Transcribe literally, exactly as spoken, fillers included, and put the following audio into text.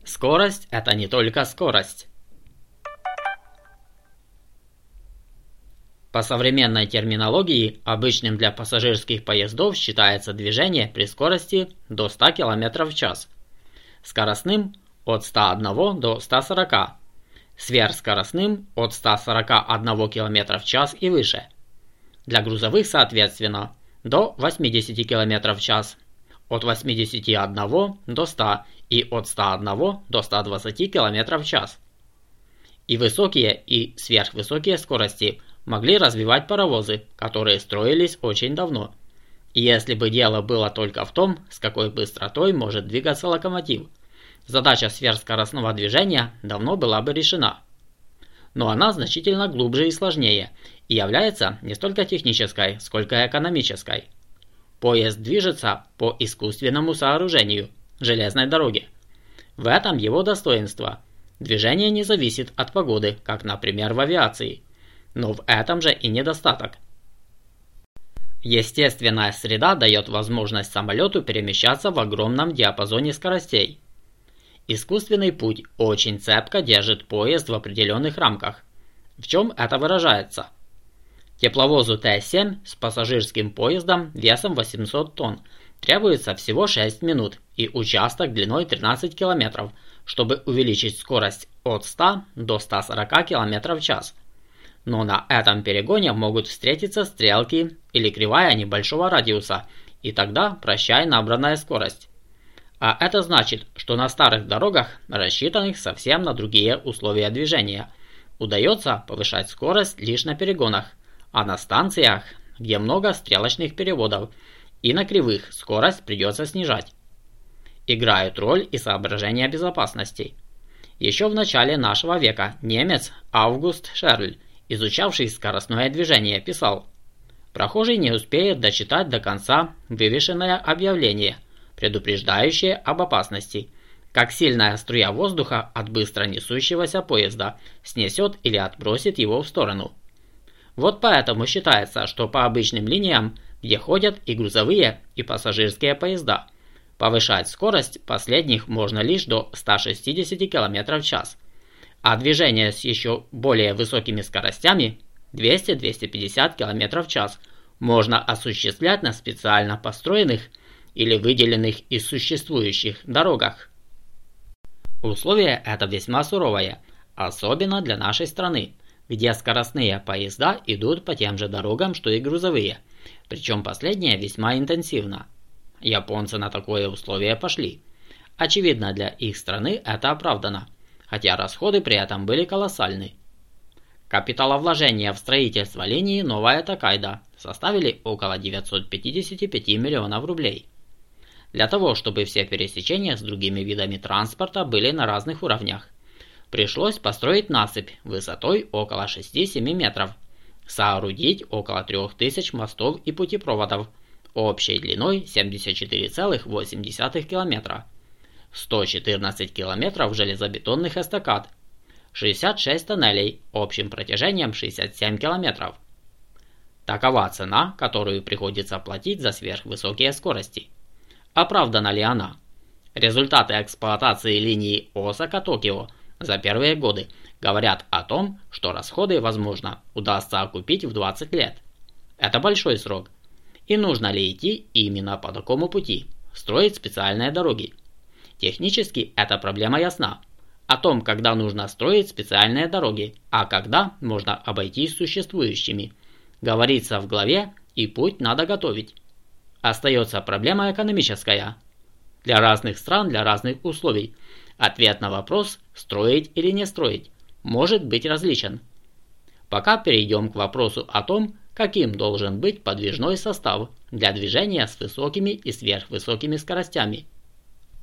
Скорость – это не только скорость. По современной терминологии, обычным для пассажирских поездов считается движение при скорости до ста километров в час, скоростным – от ста одного до ста сорока, сверхскоростным – от ста сорока одного километра в час и выше. Для грузовых, соответственно, до восьмидесяти километров в час, от восьмидесяти одного до ста и от ста одного до ста двадцати километров в час. И высокие, и сверхвысокие скорости могли развивать паровозы, которые строились очень давно. И если бы дело было только в том, с какой быстротой может двигаться локомотив, задача сверхскоростного движения давно была бы решена. Но она значительно глубже и сложнее, и является не столько технической, сколько экономической. Поезд движется по искусственному сооружению – железной дороге. В этом его достоинство. Движение не зависит от погоды, как, например, в авиации. Но в этом же и недостаток. Естественная среда дает возможность самолету перемещаться в огромном диапазоне скоростей. Искусственный путь очень цепко держит поезд в определенных рамках. В чем это выражается? Тепловозу Т семь с пассажирским поездом весом восемьсот тонн требуется всего шесть минут и участок длиной тринадцать километров, чтобы увеличить скорость от ста до ста сорока километров в час. Но на этом перегоне могут встретиться стрелки или кривая небольшого радиуса, и тогда прощай набранная скорость. А это значит, что на старых дорогах, рассчитанных совсем на другие условия движения, удается повышать скорость лишь на перегонах, а на станциях, где много стрелочных переводов, и на кривых скорость придется снижать. Играют роль и соображения безопасности. Еще в начале нашего века немец Август Шерль, изучавший скоростное движение, писал: «Прохожий не успеет дочитать до конца вывешенное объявление, предупреждающее об опасности, как сильная струя воздуха от быстро несущегося поезда снесет или отбросит его в сторону». Вот поэтому считается, что по обычным линиям, где ходят и грузовые, и пассажирские поезда, повышать скорость последних можно лишь до ста шестидесяти километров в час, а движение с еще более высокими скоростями двести — двести пятьдесят километров в час можно осуществлять на специально построенных или выделенных из существующих дорогах. Условие это весьма суровое, особенно для нашей страны, где скоростные поезда идут по тем же дорогам, что и грузовые, причем последние весьма интенсивно. Японцы на такое условие пошли. Очевидно, для их страны это оправдано, хотя расходы при этом были колоссальны. Капиталовложения в строительство линии Новая Токайдо составили около девятьсот пятьдесят пять миллионов рублей. Для того, чтобы все пересечения с другими видами транспорта были на разных уровнях, пришлось построить насыпь высотой около шести-семи метров, соорудить около трёх тысяч мостов и путепроводов общей длиной семьдесят четыре целых восемь десятых километра, сто четырнадцать километров железобетонных эстакад, шестьдесят шесть тоннелей общим протяжением шестьдесят семь километров. Такова цена, которую приходится платить за сверхвысокие скорости. Оправдана ли она? Результаты эксплуатации линии Осака-Токио за первые годы говорят о том, что расходы, возможно, удастся окупить в двадцать лет. Это большой срок. И нужно ли идти именно по такому пути, строить специальные дороги? Технически эта проблема ясна. О том, когда нужно строить специальные дороги, а когда можно обойтись существующими, говорится в главе, и путь надо готовить. Остается проблема экономическая. Для разных стран, для разных условий. Ответ на вопрос, строить или не строить, может быть различен. Пока перейдем к вопросу о том, каким должен быть подвижной состав для движения с высокими и сверхвысокими скоростями.